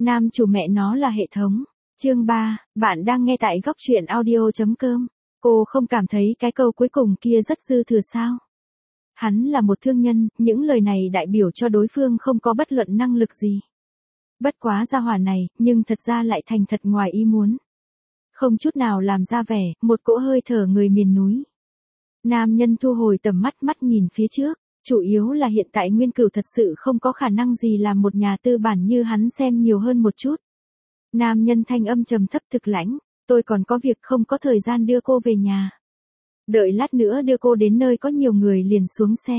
Nam chủ mẹ nó là hệ thống. Chương 3, bạn đang nghe tại góc truyện audio.com. Cô không cảm thấy cái câu cuối cùng kia rất dư thừa sao? Hắn là một thương nhân, những lời này đại biểu cho đối phương không có bất luận năng lực gì. Bất quá gia hỏa này, nhưng thật ra lại thành thật ngoài ý muốn. Không chút nào làm ra vẻ, một cỗ hơi thở người miền núi. Nam nhân thu hồi tầm mắt nhìn phía trước, chủ yếu là hiện tại Nguyên Cửu thật sự không có khả năng gì làm một nhà tư bản như hắn xem nhiều hơn một chút. Nam nhân thanh âm trầm thấp thực lãnh, tôi còn có việc không có thời gian đưa cô về nhà. Đợi lát nữa đưa cô đến nơi có nhiều người liền xuống xe.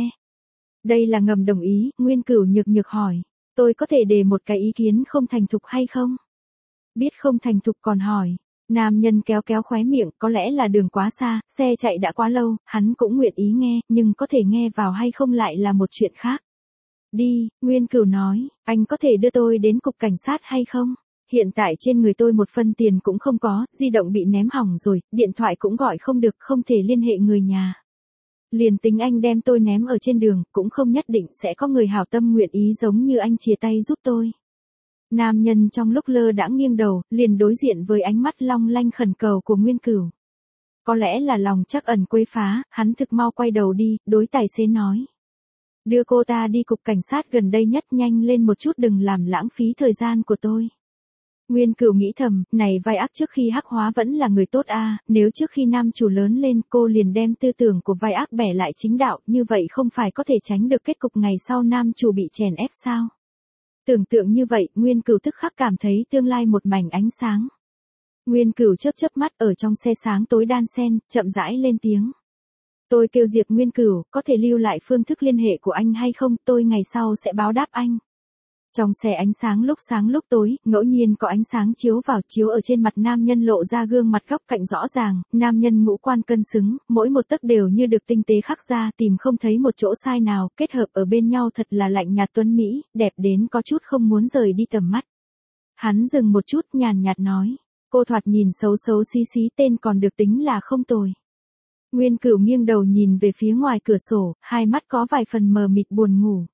Đây là ngầm đồng ý, Nguyên Cửu nhược hỏi, tôi có thể đề một cái ý kiến không thành thục hay không? Biết không thành thục còn hỏi. Nam nhân kéo khóe miệng, có lẽ là đường quá xa, xe chạy đã quá lâu, hắn cũng nguyện ý nghe, nhưng có thể nghe vào hay không lại là một chuyện khác. Đi, Nguyên Cửu nói, anh có thể đưa tôi đến cục cảnh sát hay không? Hiện tại trên người tôi một phân tiền cũng không có, di động bị ném hỏng rồi, điện thoại cũng gọi không được, không thể liên hệ người nhà. Liền tính anh đem tôi ném ở trên đường, cũng không nhất định sẽ có người hảo tâm nguyện ý giống như anh chia tay giúp tôi. Nam nhân trong lúc lơ đãng nghiêng đầu, liền đối diện với ánh mắt long lanh khẩn cầu của Nguyên Cửu. Có lẽ là lòng trắc ẩn quấy phá, hắn thực mau quay đầu đi, đối tài xế nói. Đưa cô ta đi cục cảnh sát gần đây nhất, nhanh lên một chút, đừng làm lãng phí thời gian của tôi. Nguyên Cửu nghĩ thầm, này vai ác trước khi hắc hóa vẫn là người tốt a, nếu trước khi nam chủ lớn lên cô liền đem tư tưởng của vai ác bẻ lại chính đạo, như vậy không phải có thể tránh được kết cục ngày sau nam chủ bị chèn ép sao? Tưởng tượng như vậy, Nguyên Cửu tức khắc cảm thấy tương lai một mảnh ánh sáng. Nguyên Cửu chớp mắt ở trong xe sáng tối đan xen, chậm rãi lên tiếng. Tôi kêu Diệp Nguyên Cửu, có thể lưu lại phương thức liên hệ của anh hay không, tôi ngày sau sẽ báo đáp anh. Trong xe ánh sáng lúc tối, ngẫu nhiên có ánh sáng chiếu ở trên mặt nam nhân lộ ra gương mặt góc cạnh rõ ràng, nam nhân ngũ quan cân xứng, mỗi một tấc đều như được tinh tế khắc ra, tìm không thấy một chỗ sai nào, kết hợp ở bên nhau thật là lạnh nhạt tuấn mỹ, đẹp đến có chút không muốn rời đi tầm mắt. Hắn dừng một chút nhàn nhạt nói, cô thoạt nhìn xấu xí tên còn được tính là không tồi. Nguyên Cửu nghiêng đầu nhìn về phía ngoài cửa sổ, hai mắt có vài phần mờ mịt buồn ngủ.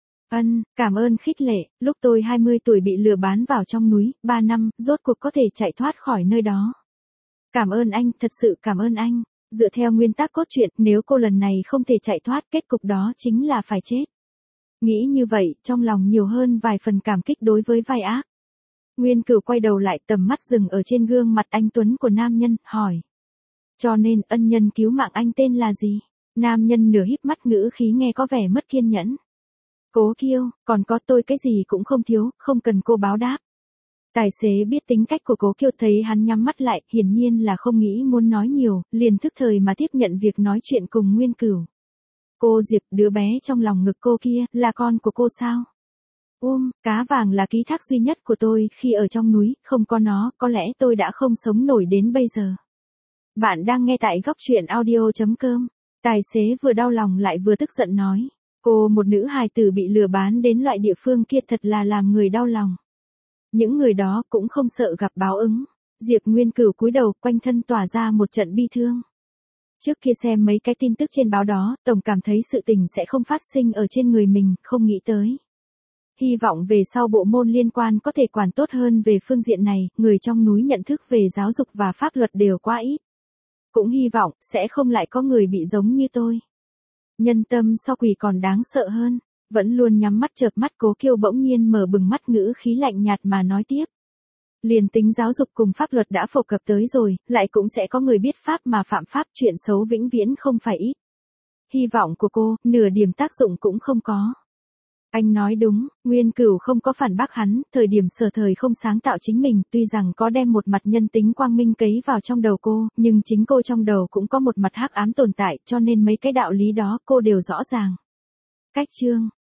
Cảm ơn khích lệ, lúc tôi 20 tuổi bị lừa bán vào trong núi, 3 năm, rốt cuộc có thể chạy thoát khỏi nơi đó. Cảm ơn anh, thật sự cảm ơn anh. Dựa theo nguyên tắc cốt truyện, nếu cô lần này không thể chạy thoát, kết cục đó chính là phải chết. Nghĩ như vậy, trong lòng nhiều hơn vài phần cảm kích đối với vai ác. Nguyên Cửu quay đầu lại, tầm mắt dừng ở trên gương mặt anh tuấn của nam nhân, hỏi. Cho nên, ân nhân cứu mạng anh tên là gì? Nam nhân nửa híp mắt, ngữ khí nghe có vẻ mất kiên nhẫn. Cố Kiêu, còn có tôi cái gì cũng không thiếu, không cần cô báo đáp. Tài xế biết tính cách của Cố Kiêu, thấy hắn nhắm mắt lại, hiển nhiên là không nghĩ muốn nói nhiều, liền thức thời mà tiếp nhận việc nói chuyện cùng Nguyên Cửu. Cô Diệp, đứa bé trong lòng ngực cô kia, là con của cô sao? Cá vàng là ký thác duy nhất của tôi khi ở trong núi, không có nó, có lẽ tôi đã không sống nổi đến bây giờ. Bạn đang nghe tại góc truyện audio.com. Tài xế vừa đau lòng lại vừa tức giận nói. Cô một nữ hài tử bị lừa bán đến loại địa phương kia thật là làm người đau lòng. Những người đó cũng không sợ gặp báo ứng. Diệp Nguyên Cửu cúi đầu, quanh thân tỏa ra một trận bi thương. Trước kia xem mấy cái tin tức trên báo đó, tổng cảm thấy sự tình sẽ không phát sinh ở trên người mình, không nghĩ tới. Hy vọng về sau bộ môn liên quan có thể quản tốt hơn về phương diện này, người trong núi nhận thức về giáo dục và pháp luật đều quá ít. Cũng hy vọng, sẽ không lại có người bị giống như tôi. Nhân tâm so quỷ còn đáng sợ hơn, vẫn luôn nhắm mắt chợp mắt. Cố Kiêu bỗng nhiên mở bừng mắt, ngữ khí lạnh nhạt mà nói tiếp. Liền tính giáo dục cùng pháp luật đã phổ cập tới rồi, lại cũng sẽ có người biết pháp mà phạm pháp, chuyện xấu vĩnh viễn không phải ít. Hy vọng của cô, nửa điểm tác dụng cũng không có. Anh nói đúng, Nguyên Cửu không có phản bác hắn, thời điểm sở thời không sáng tạo chính mình, tuy rằng có đem một mặt nhân tính quang minh cấy vào trong đầu cô, nhưng chính cô trong đầu cũng có một mặt hắc ám tồn tại, cho nên mấy cái đạo lý đó cô đều rõ ràng. Cách chương